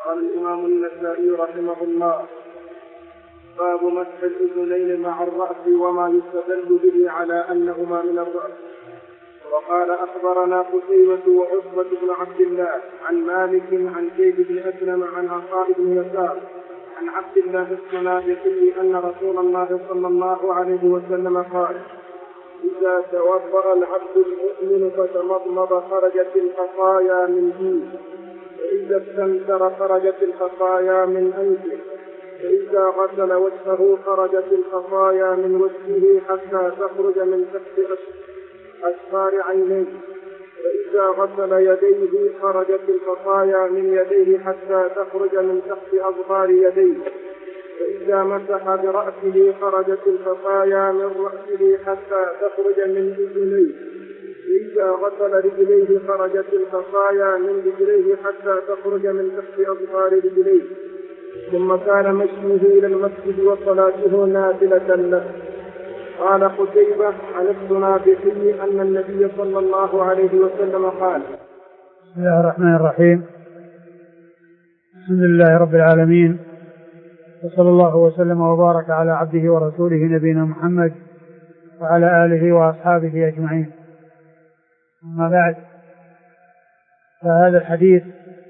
قال الإمام النسائي رحمه الله: باب مسح الأذنين مع الرأس وما يستدل به على أنهما من الرأس. وقال: أخبرنا قتيبة وعتبة بن عبد الله عن مالك عن زيد بن أسلم عن عطاء بن يسار عن عبد الله الصنابحي أن رسول الله صلى الله عليه وسلم قال: إذا توضأ العبد المؤمن فتمضمض خرجت الخطايا من فيه، وإذا استنثر خرجت الخطايا من أنفه، وإذا غسل وجهه خرجت الخطايا من وجهه حتى تخرج من تحت أسفار عينيه، وإذا غسل يديه خرجت الخطايا من يديه حتى تخرج من تحت أظفار يديه، وإذا مسح برأسه خرجت الخطايا من رأسه حتى تخرج من أذنيه، وإذا غسل رجليه خرجت الخطايا من رجليه حتى تخرج من تحت أظفار رجليه، ثم كان مشيه إلى المسجد وصلاته نافلة له. قال قتيبة عن الصنابحي أن النبي صلى الله عليه وسلم قال: بسم الله الرحمن الرحيم. الحمد لله رب العالمين، وصلى الله وسلم وبارك على عبده ورسوله نبينا محمد وعلى آله وأصحابه أجمعين. أما بعد، فهذا الحديث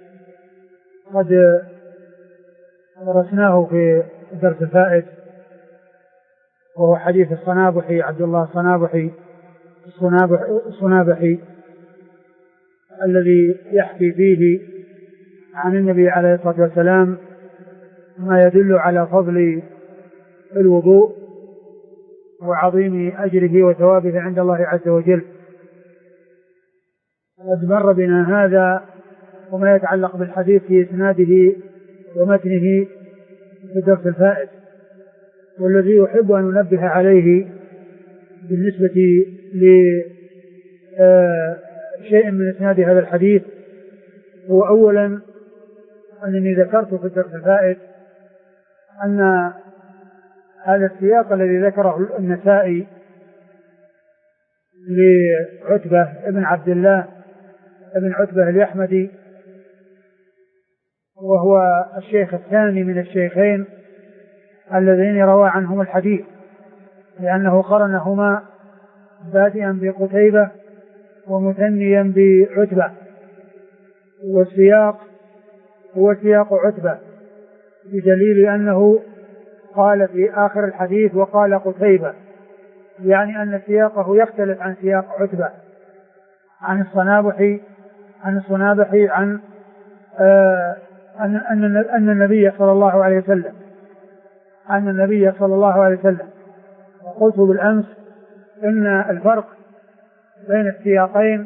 قد درسناه في درس الفائت، وهو حديث الصنابحي عبد الله الصنابحي الذي يحكي فيه عن النبي عليه الصلاة والسلام ما يدل على فضل الوضوء وعظيم أجره وثوابه عند الله عز وجل. قد مر بنا هذا وما يتعلق بالحديث في إسناده ومتنه في الدرس الفائت، والذي يحب أن ننبه عليه بالنسبة لشيء من إسناد هذا الحديث هو أولا أنني ذكرت في الدرس الفائت أن هذا السياق الذي ذكره النسائي لعتبة ابن عبد الله ابن عتبة اليحمدي، وهو الشيخ الثاني من الشيخين اللذين روى عنهم الحديث، لأنه قرنهما بادئا بقتيبة ومثنيا بعتبة، والسياق هو سياق عتبة، بدليل أنه قال في آخر الحديث وقال قتيبة، يعني أن سياقه يختلف عن سياق عتبة عن الصنابحي عن أن النبي صلى الله عليه وسلم وقلت بالأمس إن الفرق بين السياقين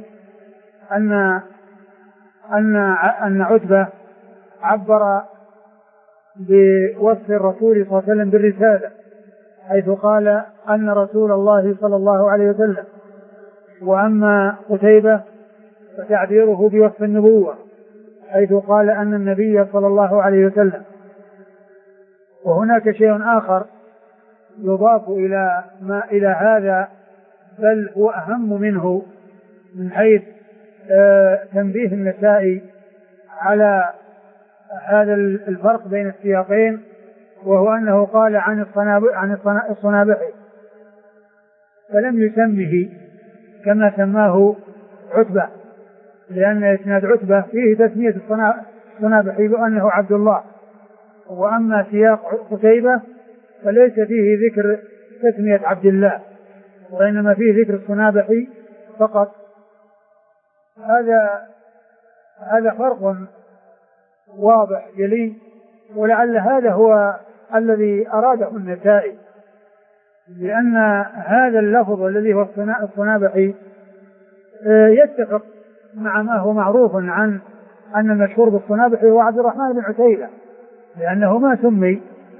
أن عتبة عبر بوصف الرسول صلى الله عليه وسلم بالرسالة، حيث قال أن رسول الله صلى الله عليه وسلم، وأما قتيبة فتعبيره بوصف النبوة، حيث قال أن النبي صلى الله عليه وسلم. وهناك شيء آخر يضاف إلى هذا، بل هو أهم منه من حيث تنبيه النسائي على هذا الفرق بين السياقين، وهو أنه قال عن الصنابحي فلم يسمه كما سماه عتبة، لأن إسناد عتبة فيه تسمية الصنابحي بأنه عبد الله، وأما سياق قتيبة فليس فيه ذكر تسمية عبد الله، وإنما فيه ذكر الصنابحي فقط. هذا فرق واضح جلي، ولعل هذا هو الذي أراده النسائي، لأن هذا اللفظ الذي هو الصنابحي يتفق مع ما هو معروف عن أن المشهور بالصنابحي هو عبد الرحمن بن عتيبة، لأنه ما سمي.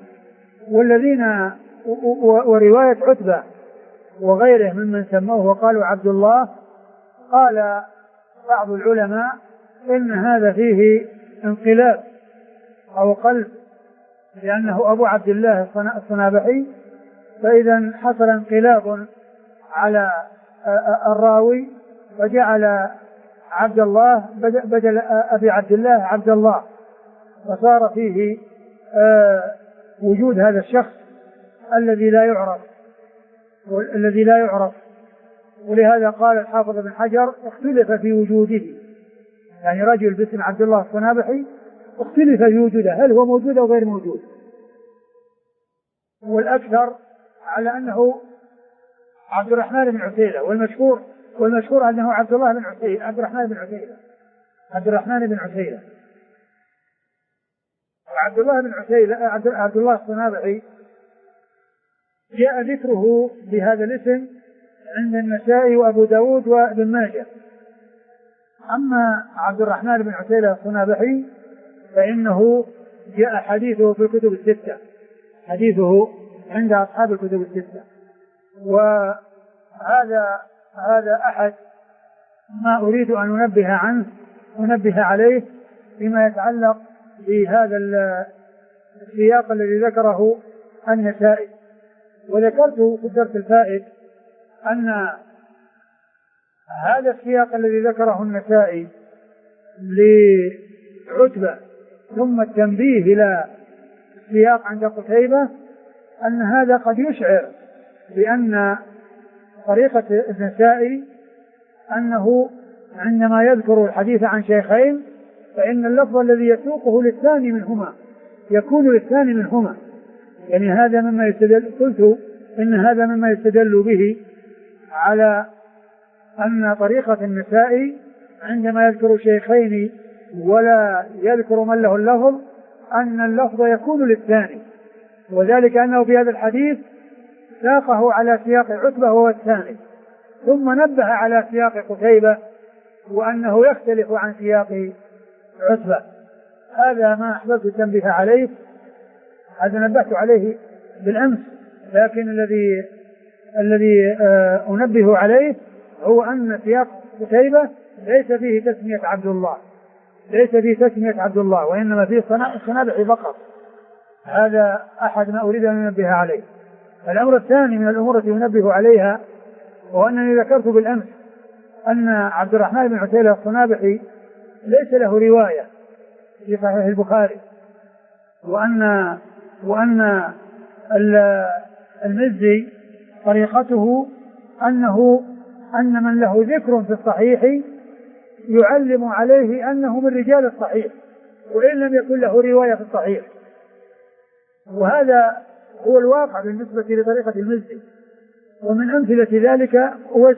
ورواية عتبة وغيره ممن سموه وقالوا عبد الله، قال بعض العلماء إن هذا فيه انقلاب أو قلب، لأنه أبو عبد الله الصنابحي، فإذا حصل انقلاب على الراوي فجعل عبد الله بدل أبي عبد الله عبد الله، فصار فيه وجود هذا الشخص الذي لا يعرف ولهذا قال الحافظ بن حجر اختلف في وجوده، يعني رجل باسم عبد الله الصنابحي اختلف في وجوده، هل هو موجود أو غير موجود؟ والأكثر على أنه عبد الرحمن بن عتيلة، والمشهور أنه عبد الرحمن بن عتيلة. عبد الله الصنابحي جاء ذكره بهذا الاسم عند النسائي وأبو داود وابن ماجه. أما عبد الرحمن بن عتيلة الصنابحي فإنه جاء حديثه في الكتب الستة، حديثه عند أصحاب الكتب الستة، وهذا أحد ما أريد أن أنبه عليه فيما يتعلق بهذا السياق الذي ذكره النسائي. وذكرت في الدرس الفائت أن هذا السياق الذي ذكره النسائي لعتبة ثم التنبيه إلى السياق عند قتيبة أن هذا قد يشعر بأن طريقة النسائي أنه عندما يذكر الحديث عن شيخين فإن اللفظ الذي يسوقه للثاني منهما يكون للثاني منهما، يعني هذا مما قلت إن هذا مما يستدل به على أن طريقة النسائي عندما يذكر شيخين ولا يذكر من له اللفظ أن اللفظ يكون للثاني، وذلك أنه في هذا الحديث ساقه على سياق عتبة وهو الثاني، ثم نبه على سياق قتيبة وأنه يختلف عن سياق عتبة. هذا ما أحببت التنبيه عليه، هذا نبهت عليه بالأمس، لكن الذي أنبه عليه هو أن سياق قتيبة ليس فيه تسمية عبد الله، وإنما فيه الصنابحي فقط. هذا أحد ما أريد أن أنبه عليه. الأمر الثاني من الأمور التي أنبه عليها هو أنني ذكرت بالأمس أن عبد الرحمن بن عتيلة الصنابحي ليس له رواية في صحيح البخاري، وأن المزي طريقته أن من له ذكر في الصحيح يعلم عليه أنه من رجال الصحيح وإن لم يكن له رواية في الصحيح، وهذا هو الواقع بالنسبة لطريقة المزي. ومن أمثلة ذلك أويس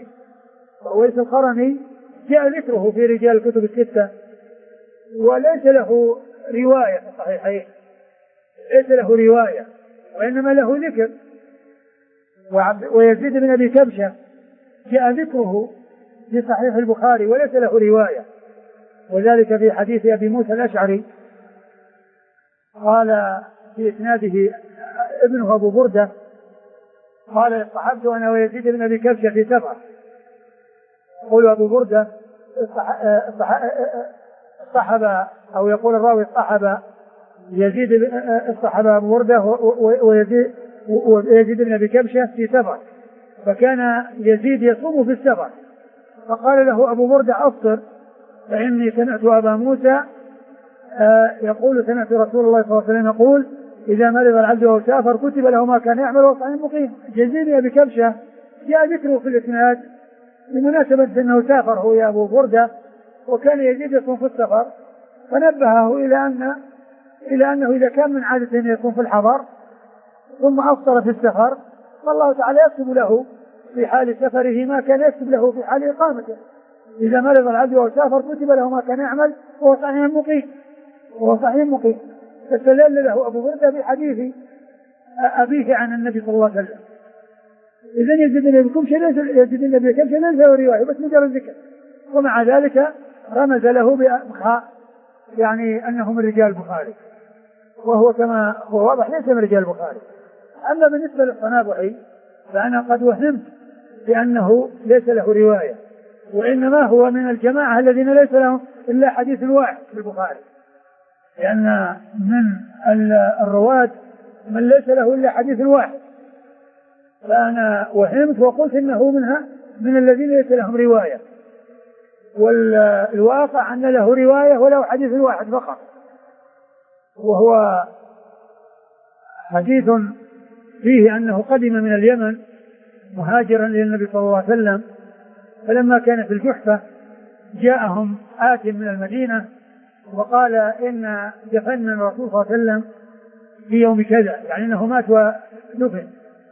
القرني جاء ذكره في رجال الكتب الستة وليس له رواية في الصحيحين، وإنما له ذكر. ويزيد بن أبي كبشة جاء ذكره في صحيح البخاري وليس له رواية، وذلك في حديث أبي موسى الأشعري قال في إسناده ابنه أبو بردة قال اصطحبت أنا ويزيد بن أبي كبشة في سفر. يقول أبو بردة اصطحب، أو يقول الراوي اصطحب أبو بردة ويزيد بن أبي كبشة في سفر، فكان يزيد يصوم في السفر، فقال له أبو بردة أفطر فإني سمعت أبا موسى يقول سمعت رسول الله صلى الله عليه وسلم يقول إذا مرض العبد وهو سافر كتب له ما كان يعمل وهو صحيح مقيم. يزيد بن أبي كبشة جاء ذكره في الإسناد بمناسبة أنه سافر هو يا أبو بردة وكان يزيد يكون في السفر، فنبهه إلى أنه إذا كان من عادة أن يكون في الحضر ثم أفطر في السفر فالله تعالى يكتب له في حال سفره ما كان يكتب له في حال إقامته. إذا مرض العبد وهو سافر كتب له ما كان يعمل وهو صحيح مقيم. فاستدل له أبو بردة بحديث أبيه عن النبي صلى الله عليه وسلم. إذن يزيد بن أبي كبشة ليس له رواية بس مجرد ذكر، ومع ذلك رمز له بأبخاء يعني أنه من رجال البخاري، وهو كما هو واضح ليس من رجال البخاري. أما بالنسبة للصنابحي فأنا قد وهمت بأنه ليس له رواية، وإنما هو من الجماعة الذين ليس لهم إلا حديث واحد في البخاري، لأن من الرواة من ليس له إلا حديث واحد، فأنا وهمت وقلت إنه من الذين ليس لهم رواية، والواقع أن له رواية وله حديث واحد فقط، وهو حديث فيه أنه قدم من اليمن مهاجرا إلى النبي صلى الله عليه وسلم، فلما كان في الجحفة جاءهم آت من المدينة وقال إن دفن الرسول صلى الله عليه وسلم في يوم كذا، يعني أنه مات ودفن.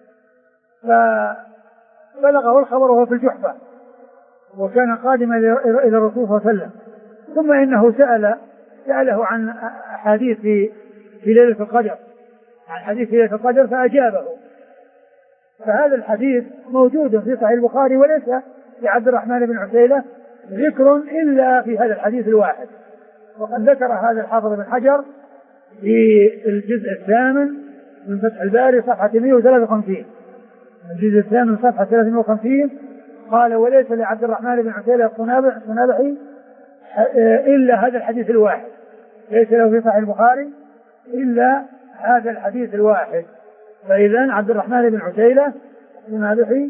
فبلغه الخبر وهو في الجحفة وكان قادما إلى الرسول صلى الله عليه وسلم، ثم إنه سأله عن حديث في ليلة القدر، عن حديث في ليلة القدر فأجابه. فهذا الحديث موجود في صحيح البخاري، وليس لعبد الرحمن بن عسيلة ذكر إلا في هذا الحديث الواحد. وقد ذكر هذا الحافظ بن حجر في الجزء الثامن من فتح الباري صفحة 153، الجزء الثامن صفحة 350 قال: وليس لعبد الرحمن بن عسيلة الصنابحي إلا هذا الحديث الواحد، ليس له في صحيح البخاري إلا هذا الحديث الواحد. فإذا عبد الرحمن بن عسيلة الصنابحي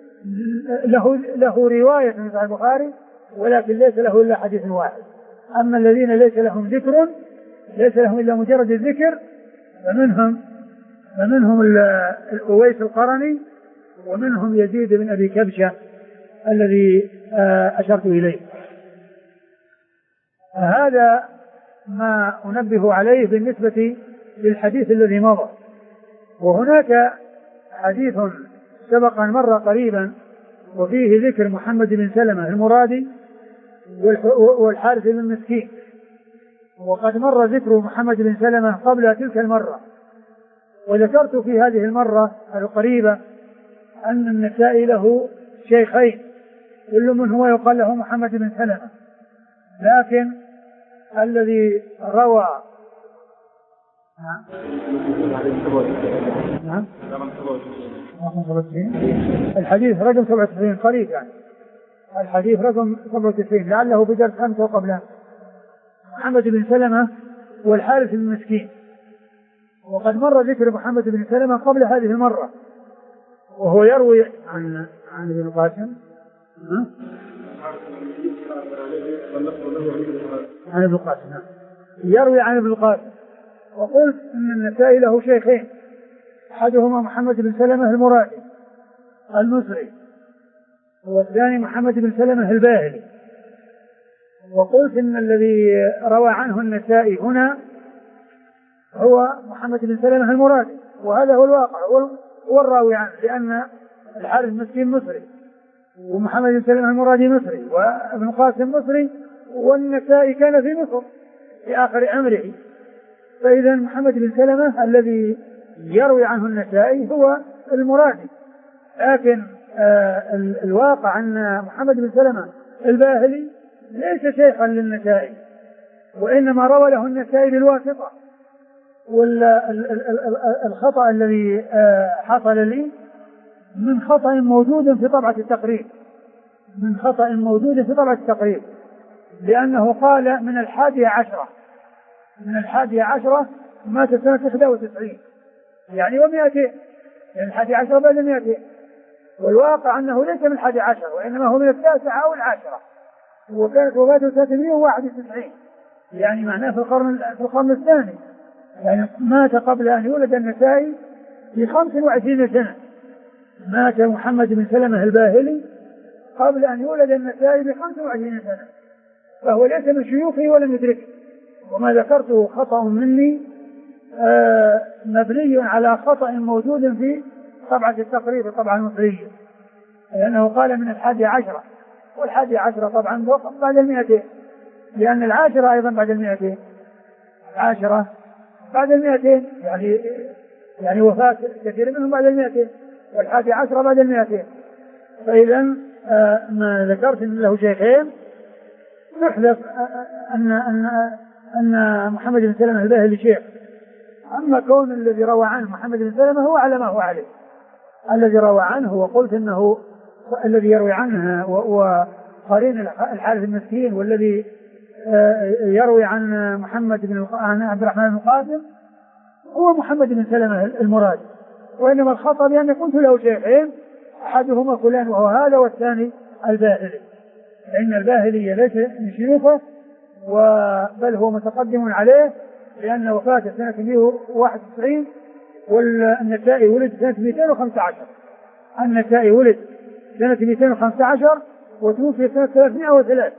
له رواية في صحيح البخاري، ولكن ليس له إلا حديث واحد. أما الذين ليس لهم ذكر، ليس لهم إلا مجرد الذكر، فمنهم الأويس القرني، ومنهم يزيد بن أبي كبشة الذي أشرت إليه. هذا ما أنبه عليه بالنسبة للحديث الذي مضى. وهناك حديث سبق أن مر قريبا وفيه ذكر محمد بن سلمة المرادي والحارث بن مسكين، وقد مر ذكر محمد بن سلمة قبل تلك المرة. وذكرت في هذه المرة القريبة أن النسائي له شيخين كل منهما يقال له محمد بن سلمة، لكن الذي روى الحديث رقم 97 قريب، يعني الحديث رقم 97 لعله بدرس 5 قبله، محمد بن سلمة والحارث بن مسكين. وقد مر ذكر محمد بن سلمة قبل هذه المرة، وهو يروي عن ابن القاسم عن ابن القاسم يروي عن ابن القاسم. وقلت ان النسائي له شيخين، احدهما محمد بن سلمة المرادي المصري، والثاني محمد بن سلمة الباهلي. وقلت ان الذي روى عنه النسائي هنا هو محمد بن سلمة المرادي، وهذا هو الواقع، هو الراوي عنه، لأن الحارث المسكين مصري، ومحمد بن سلمة المرادي مصري، وابن القاسم مصري، والنسائي كان في مصر في آخر أمره. فإذا محمد بن سلمة الذي يروي عنه النسائي هو المرادي. لكن الواقع أن محمد بن سلمة الباهلي ليس شيخا للنسائي، وإنما روى له النسائي بالواسطة. والخطأ الذي حصل لي من خطأ موجود في طبعة التقريب، من خطأ موجود في طبعة التقريب، لأنه قال من 11 مات سنة 91، يعني و200، يعني 11 بعد 200. والواقع أنه ليس من 11 وإنما هو من 9 أو 10، وكانت وفاته سنة 191، يعني معناه في القرن الثاني، يعني مات قبل أن يولد النسائي ب25 سنة. مات محمد بن سلمة الباهلي قبل أن يولد النسائي ب25 سنة، فهو ليس من شيوخه ولم يدركه. وما ذكرته خطأ مني مبني على خطأ موجود في طبعة التقريب، الطبعة المصرية، لأنه قال من 11، وال11 طبعا بعد 200، لأن 10 أيضا بعد 200، 10 بعد 200، يعني وفاة كثير منهم بعد 200، وال11 بعد 200. فإذا ما ذكرت أن له شيخين نحذف أن محمد بن سلمة الباهلي شيخ. أما كون الذي روى عنه محمد بن سلمة هو على ما هو عليه، الذي روى عنه، وقلت أنه الذي يروي عنه وقرين الحارث المسكين، والذي يروي عن عن عبد الرحمن بن القاسم هو محمد بن سلمة المرادي. وإنما الخطأ بأن قلت له شيخين، أحدهما فلان وهو هذا، والثاني الباهلي، لأن الباهلي ليس من شيوخه، بل هو متقدم عليه، لأن وفاته سنة 191 والنسائي ولد سنة 215. النسائي ولد سنة 215 وتوفي سنة 303.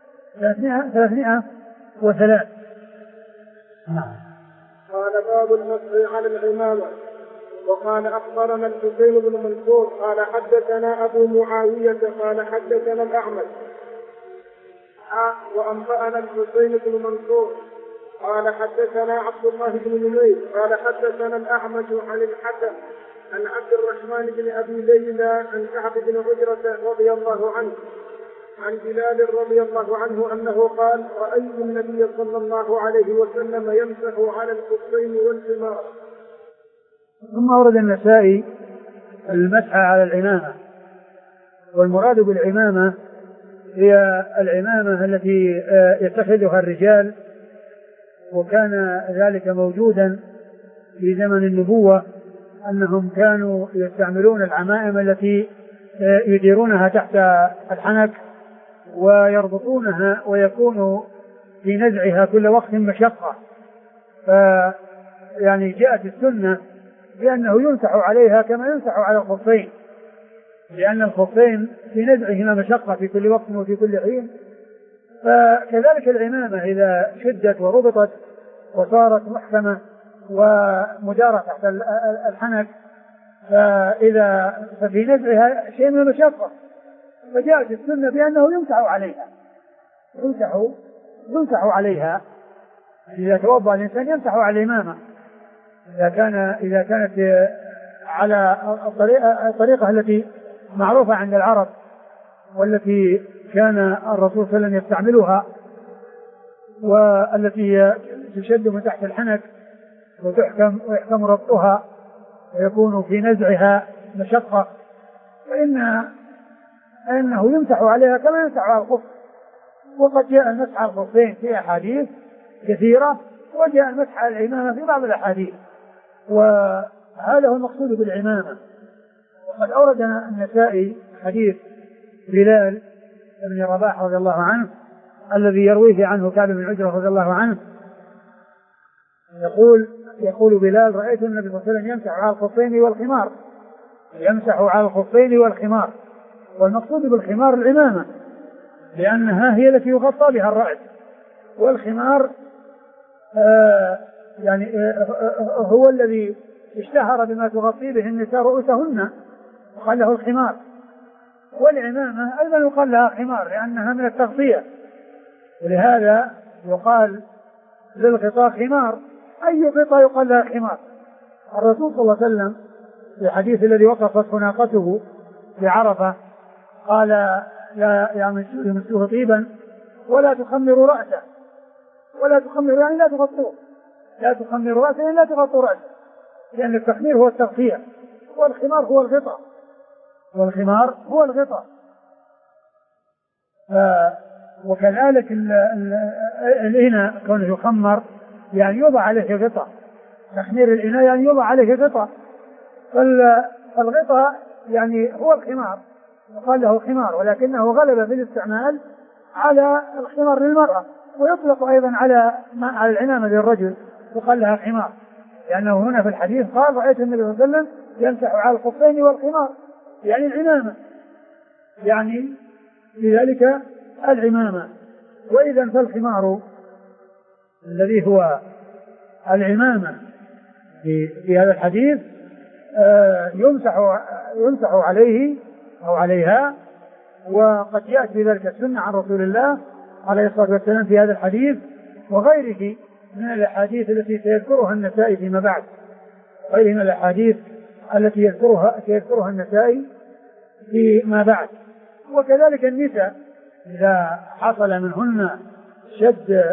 قال باب المسح على العمامة. وقال أخبرنا الحسين بن منصور قال حدثنا أبو معاوية قال حدثنا الأعمش وأنبأنا الحسين بن منصور قال حدثنا عبد الله بن نمير قال حدثنا الأعمش عن الحكم عن عبد الرحمن بن أبي ليلى عن كعب بن عجرة رضي الله عنه عن بلال رضي الله عنه أنه قال رأيت النبي صلى الله عليه وسلم يمسح على الخفين والخمار. ثم ورد النسائي المسح على العمامة. والمراد بالعمامة هي العمامة التي يتخذها الرجال، وكان ذلك موجودا في زمن النبوة، أنهم كانوا يستعملون العمائم التي يديرونها تحت الحنك ويربطونها، ويكون في نزعها كل وقت مشقة. يعني جاءت السنة بأنه يمسح عليها كما يمسح على الخفين، لأن الخفين في نزعهما مشقة في كل وقت وفي كل حين. فكذلك العمامة إذا شدت وربطت وصارت محكمة ومدارة تحت الحنك ففي نزعها شيء من المشقة، فجاءت السنة بأنه يمسح عليها. إذا توضأ الإنسان يمسح على الإمامة إذا كانت على الطريقة التي معروفة عند العرب والتي كان الرسول صلى الله عليه وسلم يستعملها، والتي تشد من تحت الحنك ويحكم ربطها ويكون في نزعها مشقة، فإنه يمسح عليها كما يمسح على الخف. وقد جاء المسح على الخفين في أحاديث كثيرة، وجاء المسح على العمامة في بعض الأحاديث، وهذا هو المقصود بالعمامة. وقد أورد النسائي حديث بلال بن رباح رضي الله عنه الذي يرويه عنه كعب بن عجرة رضي الله عنه، يقول بلال رأيت النبي صلى الله عليه وسلم يمسح على الخفين والخمار. والمقصود بالخمار العمامة، لأنها هي التي يغطى بها الرأس، والخمار هو الذي اشتهر بما تغطي به النساء رؤوسهن وقال له الخمار. والعمامة أيضا يقال لها خمار لأنها من التغطية، ولهذا يقال للغطاء خمار، أي غطاء يقال لها خمار. الرسول صلى الله عليه وسلم في الحديث الذي وقفت ناقته بعرفة قال لا يمسوه طيبا ولا تخمروا رأسه، يعني لا تغطوه، لا تخمروا رأسه إلا تغطوا رأسه، لأن التخمير هو التغطية والخمار هو الغطاء. وكذلك الإناء كونه يخمر يعني يوضع عليه غطاء، تخمير الإناء يعني يوضع عليه غطاء، فالغطاء يعني هو الخمار، وقال له خمار، ولكنه غلب في الاستعمال على الخمار للمرأة، ويطلق أيضا على العمامة للرجل وقال لها خمار، لأنه هنا في الحديث قال رأيت النبي صلى الله عليه وسلم يمسح على الخفين والخمار، يعني العمامة، يعني لذلك العمامة. وإذا فالخمار الذي هو العمامة في هذا الحديث يمسح عليه أو عليها، وقد جاءت بذلك السنة عن رسول الله عليه الصلاة والسلام في هذا الحديث وغيره من الأحاديث التي سيذكرها النسائي فيما بعد، غيره من الأحاديث التي سيذكرها النسائي فيما بعد. وكذلك النساء إذا حصل منهن شد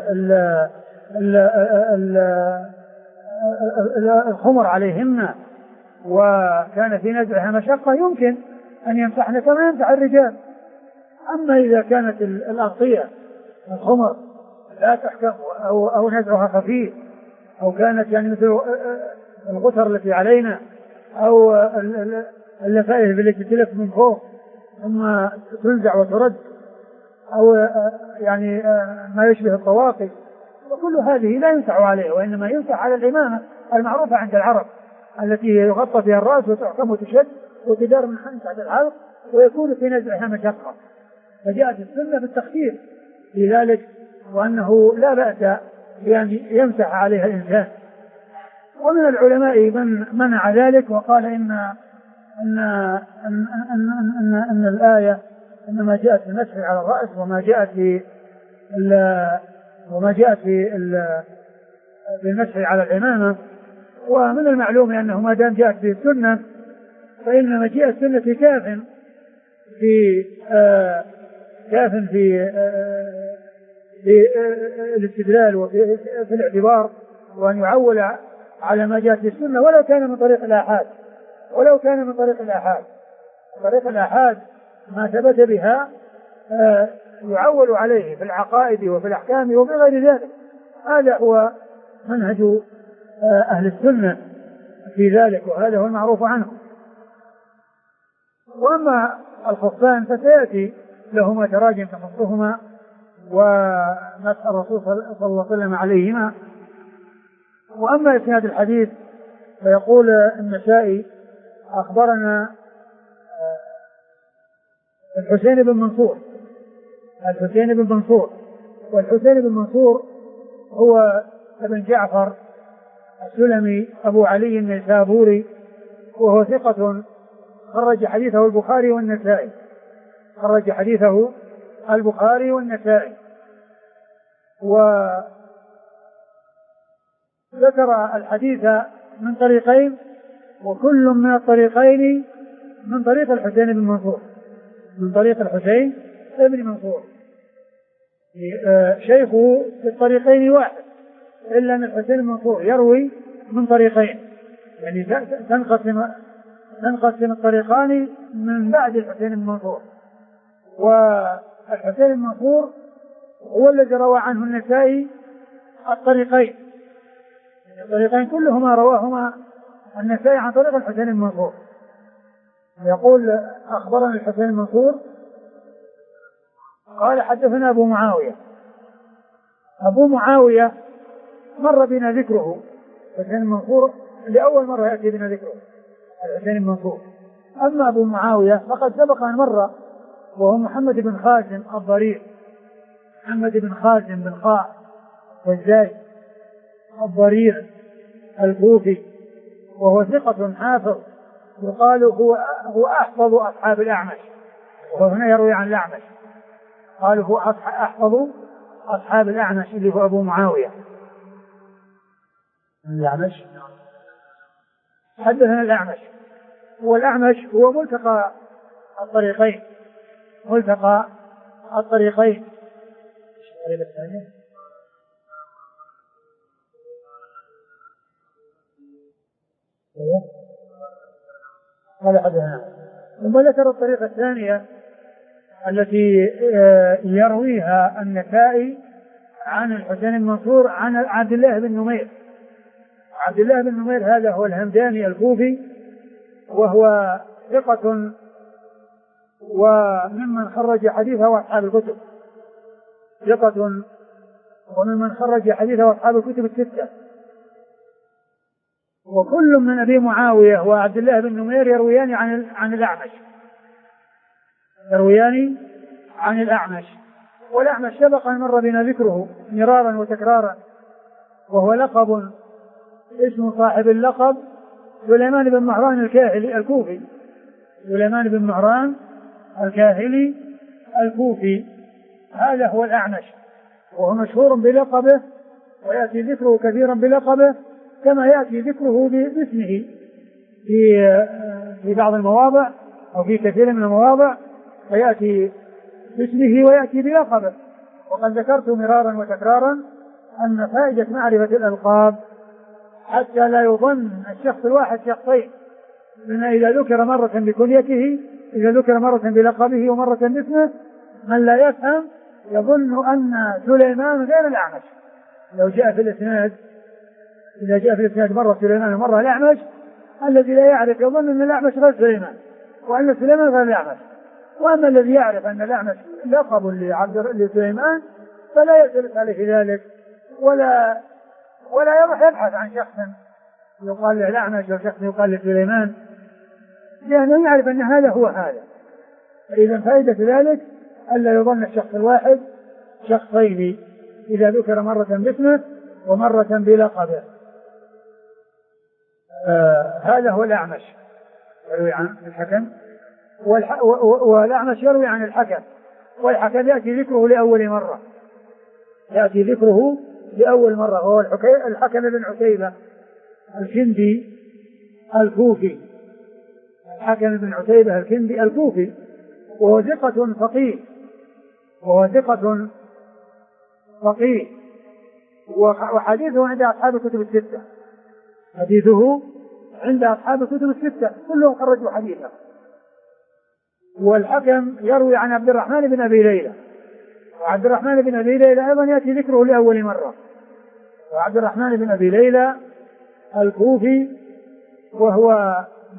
الخمر عليهن وكان في نزعها مشقة يمكن أن يمسحن كما يمسح الرجال. أما إذا كانت الأغطية الخمر لا تحكم أو نزعها خفيف، أو كانت يعني مثل الغتر التي علينا أو اللفائف التي تلف من فوق ثم تنزع وترد، أو يعني ما يشبه الطواقي وكل هذه لا ينصح عليه، وإنما ينصح على العمامة المعروفة عند العرب التي يغطى فيها الرأس وتحكم وتشد وتدار من خمس عند الحلق ويكون في نزعها مشقة. فجاءت السنة بالتخفيف في ذلك، وأنه لا بأس بأن يمسح عليها الإنسان. ومن العلماء من منع ذلك وقال إن الآية إنما جاءت في المسح على الرأس وما جاءت في المسح على العمامة. ومن المعلوم أنه ما دام جاءت في السنة فإن مجيء السنة كاف في الاستدلال وفي الاعتبار، وأن يعول على ما جاءت في السنة ولو كان من طريق الآحاد. طريق الآحاد ما ثبت بها يعول عليه في العقائد وفي الأحكام وفي غير ذلك. هذا هو منهج أهل السنة في ذلك، وهذا هو المعروف عنه. وأما الخفان فسيأتي لهما تراجم تخصهما ومسح الرسول صلى الله عليه وسلم عليهما. وأما إسناد الحديث فيقول النسائي أخبرنا الحسين بن منصور. والحسين بن منصور هو ابن جعفر السلمي أبو علي النيسابوري، وهو ثقة خرج حديثه البخاري والنسائي. وذكر الحديث من طريقين، وكل من الطريقين من طريق الحسين بن منصور، شيخه في الطريقين واحد، إلا أن الحسين بن منصور يروي من طريقين، يعني تنقسم الطريقان من بعد الحسين بن منصور. والحسين بن منصور هو الذي روى عنه النسائي الطريقين كلهما رواهما النسائي عن طريق الحسين بن منصور. يقول أخبرنا الحسين بن منصور قال حدثنا أبو معاوية مر بنا ذكره. الحسين بن منصور لأول مرة يأتي بنا ذكره الحسين بن منصور. أما أبو معاوية فقد سبق أن مر، وهو محمد بن خازم الضرير، محمد بن خازم بن خاء والزاي الضرير الكوفي، وهو ثقة حافظ، يقال هو أحفظ أصحاب الأعمش، وهنا يروي عن الأعمش، قالوا هو أحفظ أصحاب الأعمش اللي هو أبو معاوية. الأعمش حدثنا الأعمش، والأعمش هو ملتقى الطريقين. هذا حدثنا. ثم ذكر الطريقة الثانية التي يرويها النسائي عن الحسين بن منصور عن عبد الله بن نمير. هذا هو الهمداني الكوفي، وهو ثقة وممن خرج حديثه أصحاب الكتب الستة. وكل من أبي معاوية وعبد الله بن نمير يرويان عن الأعمش. والأعمش سبق أن مر بنا ذكره مرارا وتكرارا، وهو لقب اسم صاحب اللقب سليمان بن مهران الكاهلي الكوفي. هذا هو الأعمش، وهو مشهور بلقبه، ويأتي ذكره كثيرا بلقبه، كما يأتي ذكره باسمه في بعض المواضع أو في كثير من المواضع، فيأتي باسمه ويأتي بلقبه. وقد ذكرت مرارا وتكرارا أن فائدة معرفة الألقاب حتى لا يظن الشخص الواحد شخصين، لأن إذا ذكر مرة بكنيته، إذا ذكر مرة بلقبه ومرة باسمه، من لا يفهم يظن أن سليمان غير الأعمش. إذا جاء في الإسناد مرة سليمان ومرة الأعمش، الذي لا يعرف يظن أن الأعمش غير سليمان وأن سليمان غير الأعمش. وأما الذي يعرف أن الأعمش لقب لسليمان فلا يلتبس عليه ذلك، ولا يروح يبحث عن شخص يقال له الأعمش أو شخص يقال له سليمان، لأنه يعرف أن هذا هو هذا. إذا فائدة ذلك ألا يظن الشخص الواحد شخصين إذا ذكر مرة باسمه ومرة بلقبه. هذا هو الأعمش يروي عن الحكم، والأعمش يروي عن الحكم، والحكم يأتي ذكره لأول مرة، يأتي ذكره لأول مرة، هو الحكم بن عتيبة الكندي الكوفي، الحكم بن عتيبة الكندي الكوفي، وهو ثقة فقيه، وحديثه عند أصحاب الكتب الستة، حديثه عند أصحاب الكتب الستة كلهم خرجوا حديثه. والحكم يروي عن عبد الرحمن بن أبي ليلى، وعبد الرحمن بن أبي ليلى أيضا يأتي ذكره لأول مرة، وعبد الرحمن بن أبي ليلى الكوفي وهو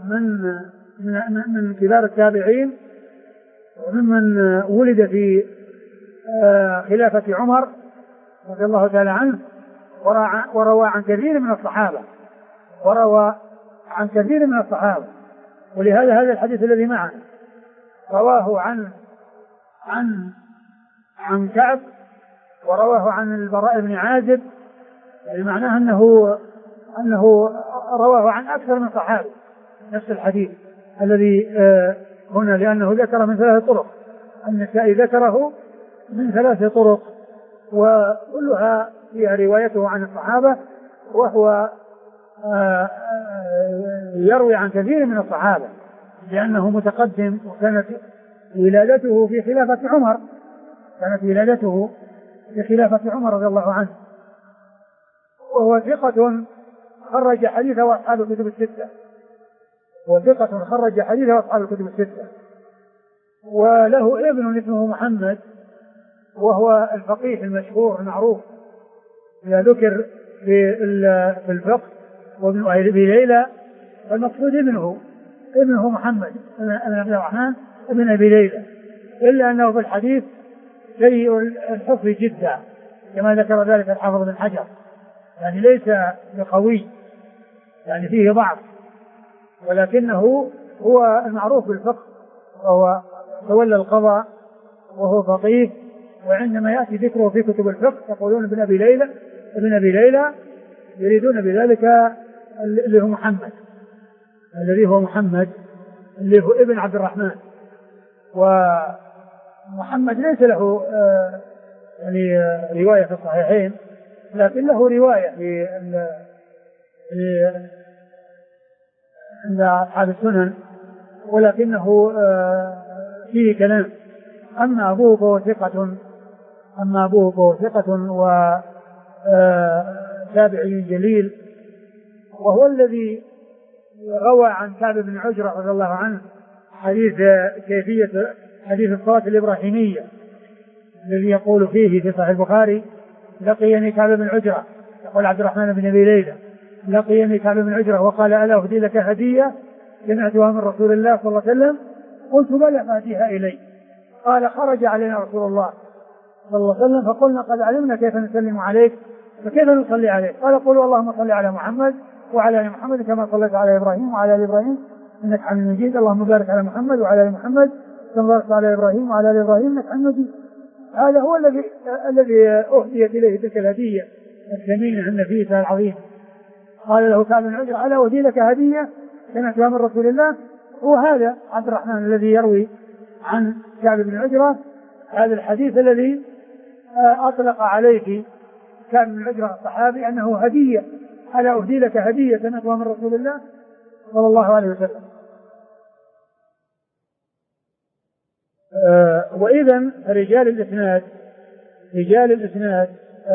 من كبار التابعين، وممن ولد في خلافة عمر رضي الله تعالى عنه، وروى عن كثير من الصحابة، ولهذا هذا الحديث الذي معنا رواه عن كعب، ورواه عن البراء بن عازب، يعني معناه أنه رواه عن أكثر من صحابي نفس الحديث الذي هنا، لأنه ذكر من 3 طرق، النسائي ذكره من 3 طرق، وكلها فيها روايته عن الصحابة، وهو يروي عن كثير من الصحابة لأنه متقدم، وكانت ولادته في خلافة عمر رضي الله عنه، وهو ثقة خرج حديثه أصحاب الكتب الستة، وله ابن اسمه محمد، وهو الفقيه المشهور المعروف إذا ذكر في الفقه، وابن أبي ليلى فالمقصود ابنه محمد بن عبد الرحمن بن أبي ليلى، إلا أنه في الحديث سيء الحفظ جدا كما ذكر ذلك الحافظ بن حجر، يعني ليس بقوي، يعني فيه ضعف، ولكنه هو المعروف بالفقه، وهو تولى القضاء، وهو فقيه، وعندما يأتي ذكره في كتب الفقه يقولون ابن أبي ليلى يريدون بذلك اللي هو محمد، الذي هو محمد اللي هو ابن عبد الرحمن. ومحمد ليس له يعني رواية في الصحيحين، لكن له رواية في عند أصحاب السنن، ولكنه فيه كلام. أما أبوه فهو ثقة وتابعي جليل، وهو الذي روى عن كعب بن عجرة رضي الله عنه حديث الصلاة الإبراهيمية الذي يقول فيه في صحيح البخاري: لقيني كعب بن عجرة، يقول عبد الرحمن بن أبي ليلى: لقيني كعب بن عجرة وقال: ألا أهدي لك هدية سمعتها من رسول الله صلى الله عليه وسلم؟ قلت: بلى فأهديها إلي. قال: خرج علينا رسول الله صلى الله عليه وسلم فقلنا: قد علمنا كيف نسلم عليك فكيف نصلي عليك؟ قال: قولوا اللهم صل على محمد وعلى آل محمد كما صليت على إبراهيم وعلى آل إبراهيم إنك حميد مجيد، اللهم بارك على محمد وعلى آل محمد كما باركت على إبراهيم وعلى آل إبراهيم إنك حميد مجيد. هذا هو الذي أهديت إليه تلك الهدية الثمينة النفيسة العظيمة. قال له كعب بن عجرة: ألا أهدي لك هدية سمعتها من رسول الله؟ وهذا عبد الرحمن الذي يروي عن كعب بن عجرة هذا الحديث الذي أطلق عليه كعب بن عجرة الصحابي أنه هدية: ألا أهدي لك هدية سمعتها من رسول الله صلى الله عليه وسلم. وإذن رجال الإسناد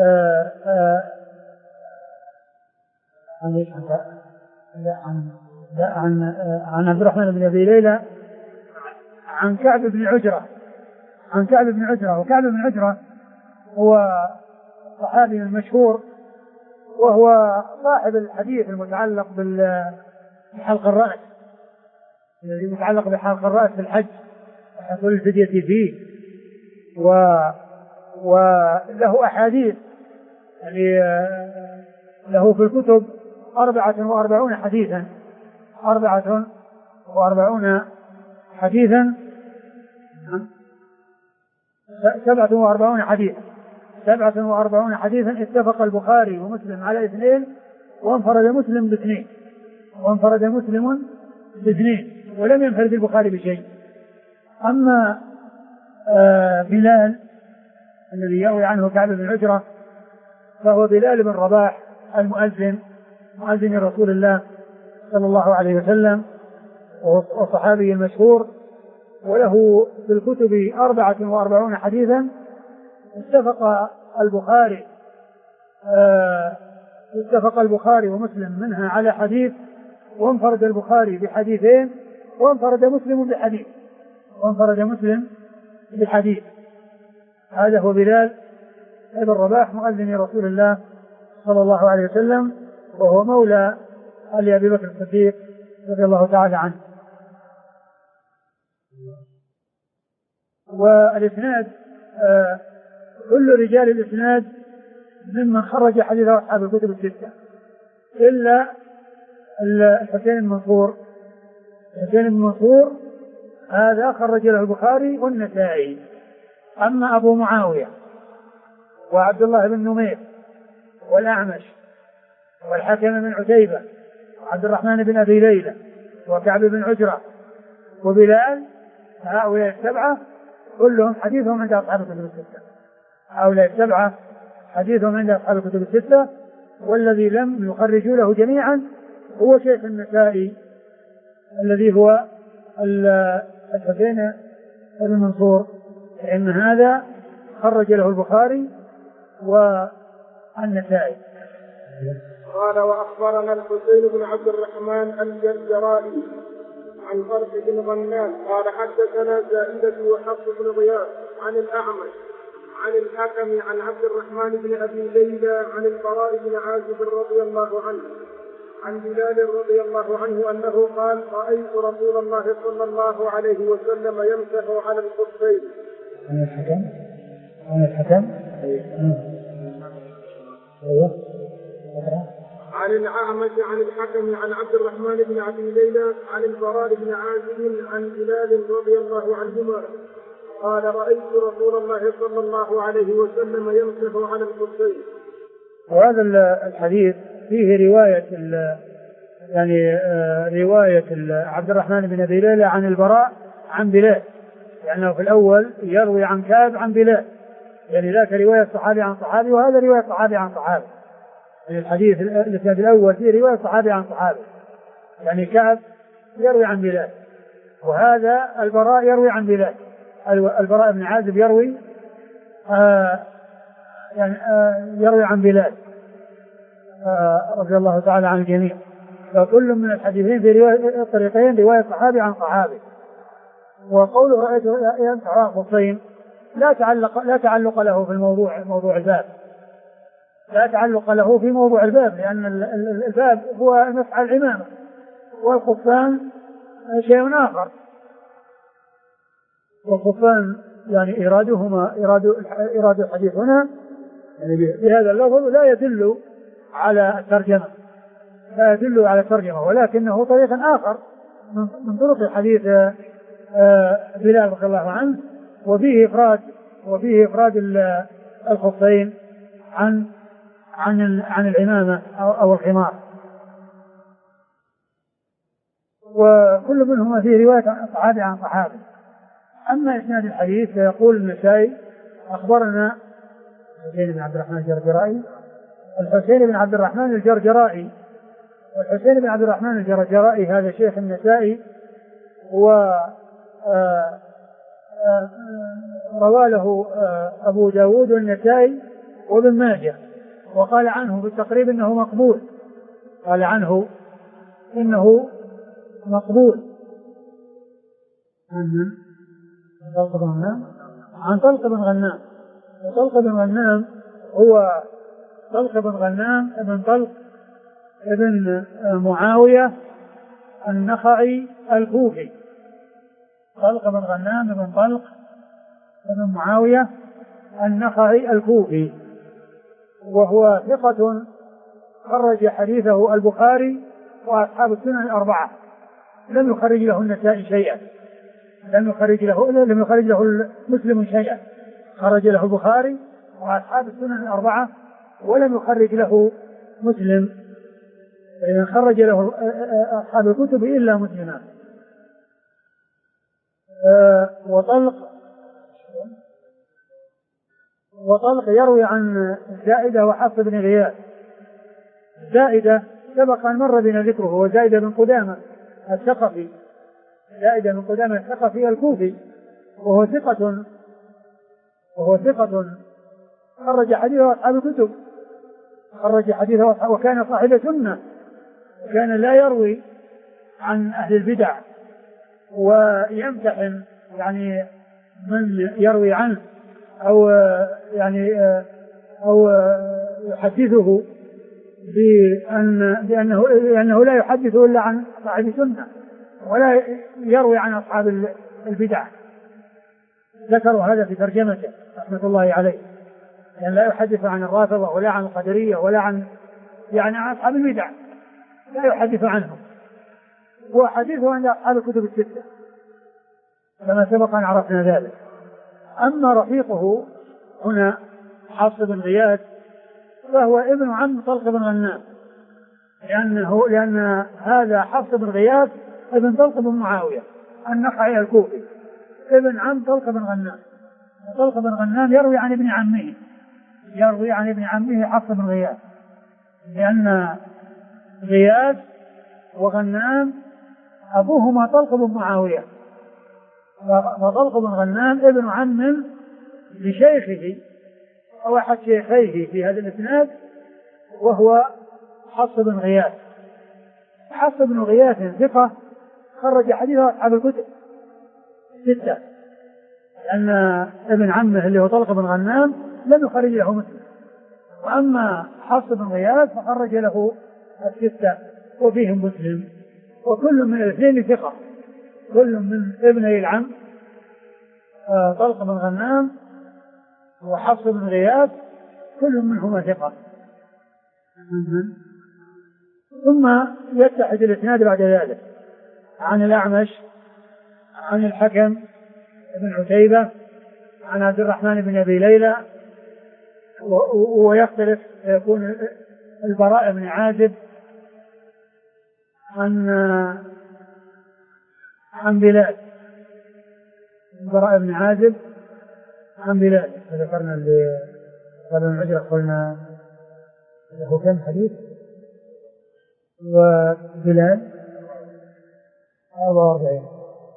عن عبد الرحمن بن أبي ليلى عن كعب بن عجرة، وكعب بن عجرة هو صحابي مشهور، وهو صاحب الحديث المتعلق بحلق الرأس، الذي متعلق بحلق الرأس في الحج وحصول الفدية فيه، وله أحاديث يعني له في الكتب 44 حديثا، 44 حديثا، 47 حديثا، 47 حديثا اتفق البخاري ومسلم على 2 وانفرد مسلم ب2، وانفرد مسلم ب2 ولم ينفرد البخاري بشيء. أما بلال الذي يروي عنه كعب بن عجرة فهو بلال بن رباح المؤذن، مؤذن رسول الله صلى الله عليه وسلم، وهو صحابي المشهور، وله في الكتب 44 حديثا اتفق البخاري ومسلم منها على حديث، وانفرد البخاري بحديثين، وانفرد مسلم بحديث. هذا هو بلال بن رباح مؤذن رسول الله صلى الله عليه وسلم، وهو مولى أبي بكر الصديق رضي الله تعالى عنه. والإسناد كل رجال الإسناد ممن خرج حديث أصحاب الكتب الستة إلا الحسين بن منصور هذا خرج له البخاري والنسائي. أما أبو معاوية وعبد الله بن نمير والأعمش والحكم بن عتيبة وعبد الرحمن بن أبي ليلى وكعب بن عجرة وبلال، هؤلاء السبعة كلهم حديثهم عند أصحاب الكتب الستة. هؤلاء السبعة حديثهم عند أصحاب الكتب الستة، والذي لم يخرجوا له جميعا هو شيخ النسائي الذي هو الحسين بن منصور، لأن هذا خرج له البخاري والنسائي. قال وأخبرنا الحسين بن عبد الرحمن الجرجرائي عن فرد بن غنام قال حدثنا زائدة وحفص بن غياث عن الأعمش عن الحكم عن عبد الرحمن بن أبي ليلى عن البراء بن عازب رضي الله عنه عن بلال رضي الله عنه أنه قال رأيت رسول الله صلى الله عليه وسلم يمسح على الخفين. عن الحكم عن الأعمش عن الحكم عن عبد الرحمن بن أبي ليلى عن البراء بن عازب عن بلال رضي الله عنهما قال رأيت رسول الله صلى الله عليه وسلم يمسح على الخفين. وهذا الحديث فيه رواية عبد الرحمن بن أبي ليلى عن البراء عن بلال، لأنه في الأول يروي عن كعب عن بلال، يعني ذاك رواية صحابي عن صحابي وهذا رواية صحابي عن صحابي. يعني الحديث الإسناد الأول فيه رواية صحابي عن صحابي، يعني كعب يروي عن بلال، وهذا البراء يروي عن بلال. البراء بن عازب يروي يروي عن بلال رضي الله تعالى عن الجميع. فكل من الحديثين في الطريقين رواية صحابي عن صحابي. وقوله رأيت يمسح على الخفين لا تعلق له في موضوع الباب، لا تعلق له في موضوع الباب، لأن الباب هو مسح العمامة والخفان شيء آخر. والخفان يعني إراد الحديث هنا يعني بهذا اللفظ لا يدل على الترجمة، ولكنه طريق آخر من طرق حديث بلال رضي الله عنه، وفيه إفراد الخفين عن العمامة أو الخمار. وكل منهما فيه رواية صحابي عن صحابي. أما إسناد الحديث فيقول النسائي أخبرنا الحسين بن عبد الرحمن الجرجرائي. الحسين بن عبد الرحمن الجرجرائي، والحسين بن عبد الرحمن الجرجرائي هذا شيخ النسائي، روى له أبو داود والنسائي وابن ماجه، وقال عنه بالتقريب إنه مقبول، قال عنه إنه مقبول. عن طلق بن غنام. وطلق بن غنام هو طلق بن غنام ابن طلق ابن معاوية النخعي الكوفي. طلق بن غنام ابن طلق ابن معاوية النخعي الكوفي، وهو ثقة خرج حديثه البخاري وأصحاب السنن الأربعة، لم يخرج له النسائي شيئا، لم يخرج له مسلم شيئا، خرج له البخاري وأصحاب السنن الأربعة ولم يخرج له مسلم، خرج له أصحاب الكتب إلا مسلما. وطلق يروي عن زائدة وحفص بن غياث. زائدة سبق أن مر بنا ذكره، هو زائدة بن قدامة الثقفي، زائدة بن قدامة الثقفي الكوفي، وهو ثقة خرج حديثه أصحاب الكتب، خرج حديثه، وكان صاحب سنة، وكان لا يروي عن أهل البدع ويمتحن يعني من يروي عنه أو يحدثه بأنه لا يحدث إلا عن صاحب سنة ولا يروي عن أصحاب البدع. ذكروا هذا في ترجمته رحمة الله عليه، يعني لا يحدث عن الرافضة ولا عن القدرية ولا عن عن أصحاب البدع، لا يحدث عنهم، وحديثه عند أصحاب الكتب الستة كما سبق أن عرفنا ذلك. أما رفيقه هنا حفص بن غياث فهو ابن عم طلق بن غنام، لأن هذا حفص بن غياث ابن طلق بن معاوية النخعي الكوفي، ابن عم طلق بن غنام. طلق بن غنام يروي عن ابن عمه حفص بن غياث، لأن غياث وغنام أبوهما طلق بن معاوية، فطلق بن غنام ابن عم لشيخه أو أحد شيخيه في هذا الإسناد، وهو حفص بن غياث. حفص بن غياث ثقة خرج حديثه أصحاب الكتب ستة، لأن ابن عمه اللي هو طلق بن غنام لم يخرج له مسلم، وأما حفص بن غياث فخرج له الستة وفيهم مسلم، وكل من الاثنين ثقة، كل من ابني العم طلق بن غنام وحفص بن غياث كل منهما ثقة. ثم يتحد الاسناد بعد ذلك عن الأعمش عن الحكم بن عتيبة عن عبد الرحمن بن أبي ليلى، ويختلف، يكون البراء بن عازب عن بلال، البراء بن عازب عن بلال. ذكرنا اللي قال ابن عجرة قلنا له كم حديث، وبلال 44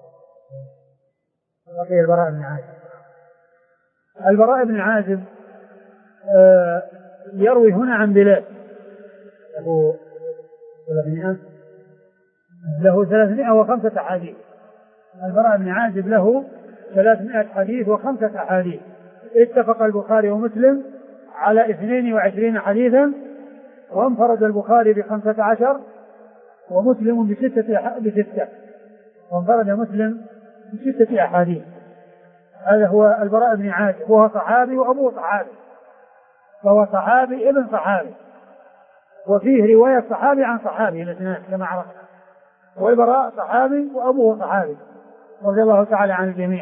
بقي البراء بن عازب. البراء بن عازب يروي هنا عن بلال له 305 حديث. البراء بن عازب له 300 حديث و5 أحاديث. اتفق البخاري ومسلم على 22 حديثا، وانفرد البخاري ب15 ومسلم بستة، وانفرد مسلم ب6 أحاديث. هذا هو البراء بن عازب، وهو صحابي وأبوه صحابي، فهو صحابي ابن صحابي، وفيه رواية صحابي عن صحابي الاثنين كما عرفنا، والبراء صحابي وأبوه صحابي رضي الله تعالى عن الجميع.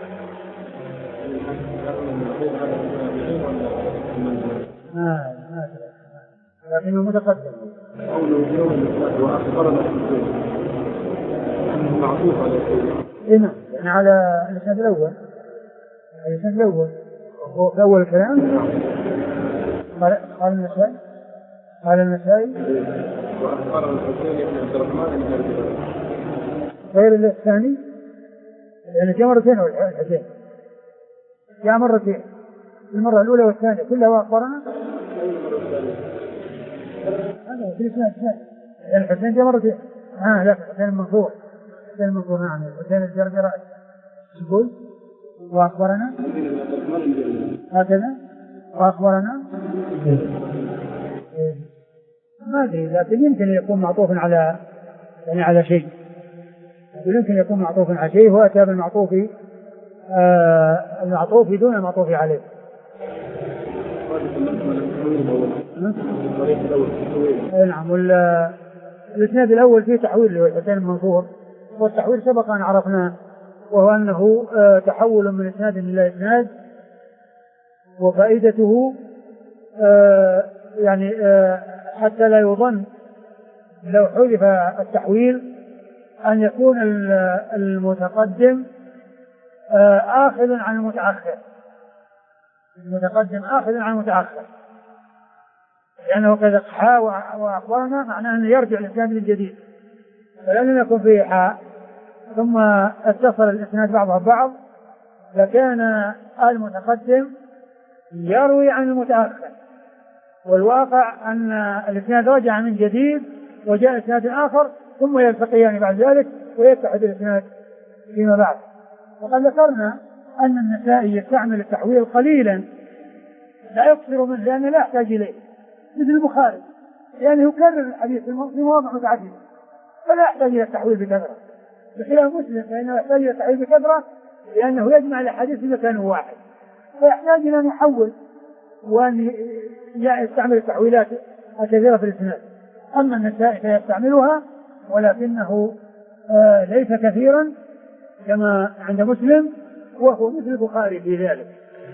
لكنه متقدم. يعني على الإسناد الأول، هو في أول الكلام قال النسائي وأخبرنا الحسين بن عبد الرحمن بن أبي غير الثاني، يعني جاء مرتين الحسين، جاء مرتين، المرة الأولى والثانية كلها وأخبرنا. هذا في الإسناد الثاني، يعني الحسين جاء مرتين. لا الحسين المنصور، نعم، الحسين الجرجرائي يقول وأخبرنا هكذا وأخبرنا. ما أدري، لكن يمكن يكون معطوف على شيء، يمكن يكون معطوف على شيء، هو أتى بالمعطوف المعطوف دون المعطوف عليه. نعم. الاسناد الاول فيه تحويل لحسين المنصور، والتحويل سبق ان عرفناه، وهو انه تحول من اسناد الى اسناد، وفائدته يعني حتى لا يظن لو حذف التحويل أن يكون المتقدم آخذ عن المتأخر، المتقدم آخذ عن المتأخر، لأنه قد حاء وأخبرنا معناه أنه يرجع الإسناد من جديد، فلم يكن فيه حاء ثم اتصل الإسناد بعضها ببعض لكان المتقدم يروي عن المتأخر، والواقع أن الإسناد رجع من جديد وجاء إسناد آخر ثم يلتقيان بعد ذلك ويتحد الإسناد فيما بعد. وقد ذكرنا أن النسائي يستعمل التحويل قليلا لا يكثر منه لأنه لا يحتاج إليه، مثل البخاري لأنه يكرر الحديث في مواضع متعددة فلا يحتاج إلى التحويل بكثرة، بخلاف مسلم فإنه يحتاج إلى التحويل بكثرة لأنه يجمع الأحاديث في مكان واحد، فيحتاج إلى أن يحول وأن يستعمل التحويلات الكثيرة في الإسناد. أما النسائي فيستعملها ولكنه ليس كثيرا كما عند مسلم، وهو مثل البخاري في ذلك.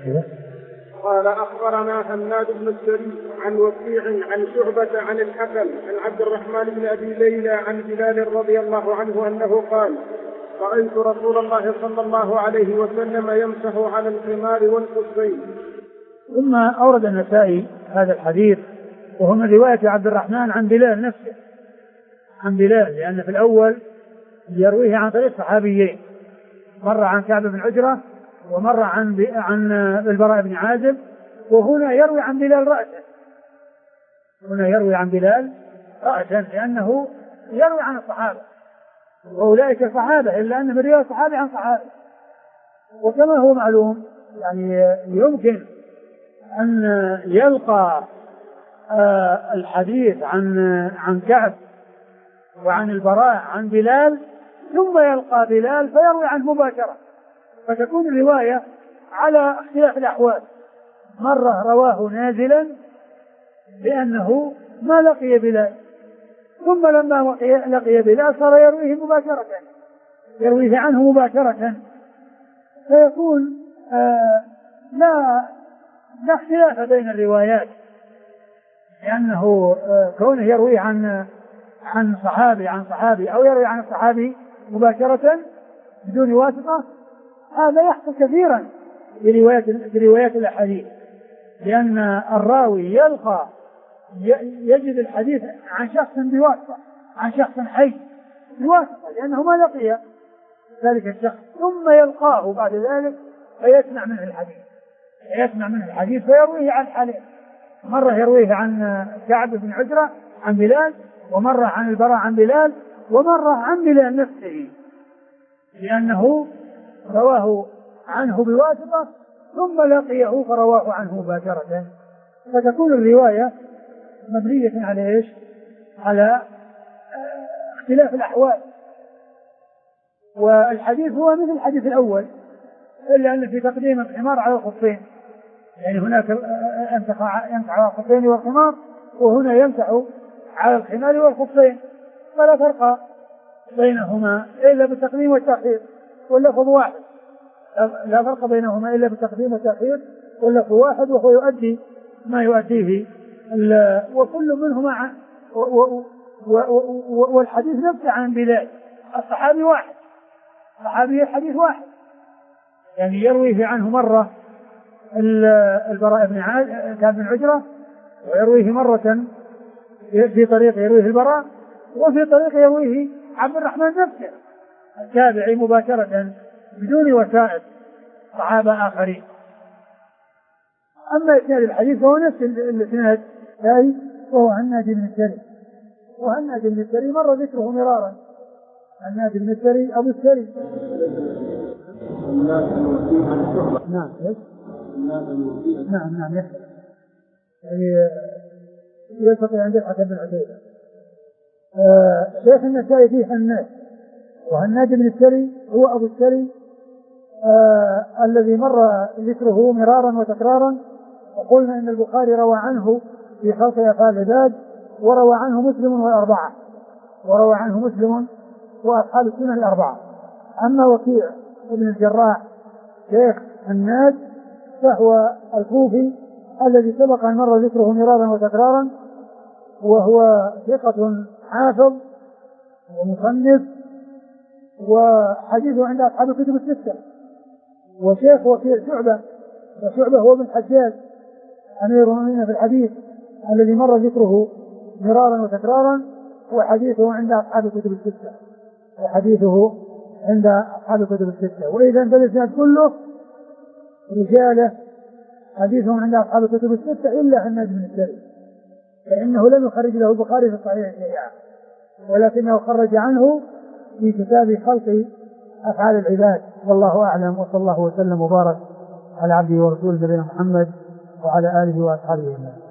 قال أخبرنا هناد بن السري عن وكيع عن شعبة عن الحكم عن عبد الرحمن بن أبي ليلى عن بلال رضي الله عنه أنه قال: رأيت رسول الله صلى الله عليه وسلم يمسح على الخمار والخفين. ثم أورد النسائي هذا الحديث وهو من رواية عبد الرحمن عن بلال نفسه، عن بلال، لأن في الأول يرويه عن طريق صحابيين، مرة عن كعب بن عجرة ومرة عن البراء بن عازب، وهنا يروي عن بلال رأسا، هنا يروي عن بلال رأسا لأنه يروي عن الصحابة وأولئك الصحابة، إلا أن من رواية الصحابة عن صحابة. وكما هو معلوم يعني يمكن أن يلقى الحديث عن كعب وعن البراء عن بلال ثم يلقى بلال فيروي عنه مباشرة، فتكون الرواية على اختلاف الأحوال، مرة رواه نازلا لأنه ما لقي بلال، ثم لما لقي بلال صار يرويه مباشرة، يرويه عنه مباشرة، فيكون لا اختلاف بين الروايات، لأنه كونه يروي عن صحابي أو يروي عن الصحابي مباشرة بدون واسطة، هذا يحصل كثيرا بروايات الأحاديث، لأن الراوي يلقى يجد الحديث عن شخص بواسطة، عن شخص حي بواسطة، لأنه ما لقي ذلك الشخص، ثم يلقاه بعد ذلك فيسمع منه الحديث فيرويه عن حالين، مرة يرويه عن كعب بن عجرة عن بلال، ومرة عن البراء عن بلال، ومرة عن بلال نفسه، لأنه رواه عنه بواسطة ثم لقيه فرواه عنه مباشرة، فتكون الرواية مبنية على إيش؟ على اختلاف الأحوال. والحديث هو مثل الحديث الأول، إلا أن في تقديم الحمار على الخفين، يعني هناك يمسح على الخفين والخمار، وهنا يمسح على الخمار والخفين، فلا فرق بينهما إلا بالتقديم والتأخير، واللفظ واحد، لا فرق بينهما إلا بالتقديم والتأخير، واللفظ واحد، وهو يؤدي ما يؤديه وكل منهما والحديث نفسه عن بلال، الصحابي واحد، صحابي الحديث واحد، يعني يرويه عنه مرة البراء بن كعب بن عجرة، ويرويه مرة في طريق يرويه البراء، وفي طريق يرويه عبد الرحمن نفسه التابعي مباشرة بدون وسائط صحابة آخرين. أما إسناد الحديث فهو نفس الإسناد، أي وهو هناد بن السري، وهناد بن السري مر ذكره مرارا، هناد بن السري أبو السري. نعم يعني يلتقي عند الحكم بن عتيبة. شيخ النسائي فيه هناد، وهناد بن السري هو أبو السري الذي مر ذكره مرارا وتكرارا، وقلنا إن البخاري روى عنه في خلق أفعال العباد، وروى عنه مسلم والأربعة، وروى عنه مسلم وأصحاب السنن الأربعة. أما وكيع بن الجراح شيخ الناس فهو الكوفي الذي سبق أن مر ذكره مرارا وتكرارا، وهو ثقة حافظ ومصنف، وحديثه عند أصحاب الكتب الستة. وشيخ وكيع شعبة، وشعبة هو بن الحجاج أمير المؤمنين في الحديث الذي مر ذكره مرارا وتكرارا، وحديثه عند أصحاب الكتب الستة، وحديثه عند أصحاب الكتب الستة. وإذا فالإسناد كله رجاله حديثهم عند أصحاب الكتب الستة إلا حماد بن السري، فإنه لم يخرج له البخاري في الصحيح شيئا، ولكنه خرج عنه في كتاب خلق أفعال العباد. والله أعلم، وصلى الله وسلم وبارك على عبده ورسوله نبينا محمد وعلى آله وأصحابه أجمعين.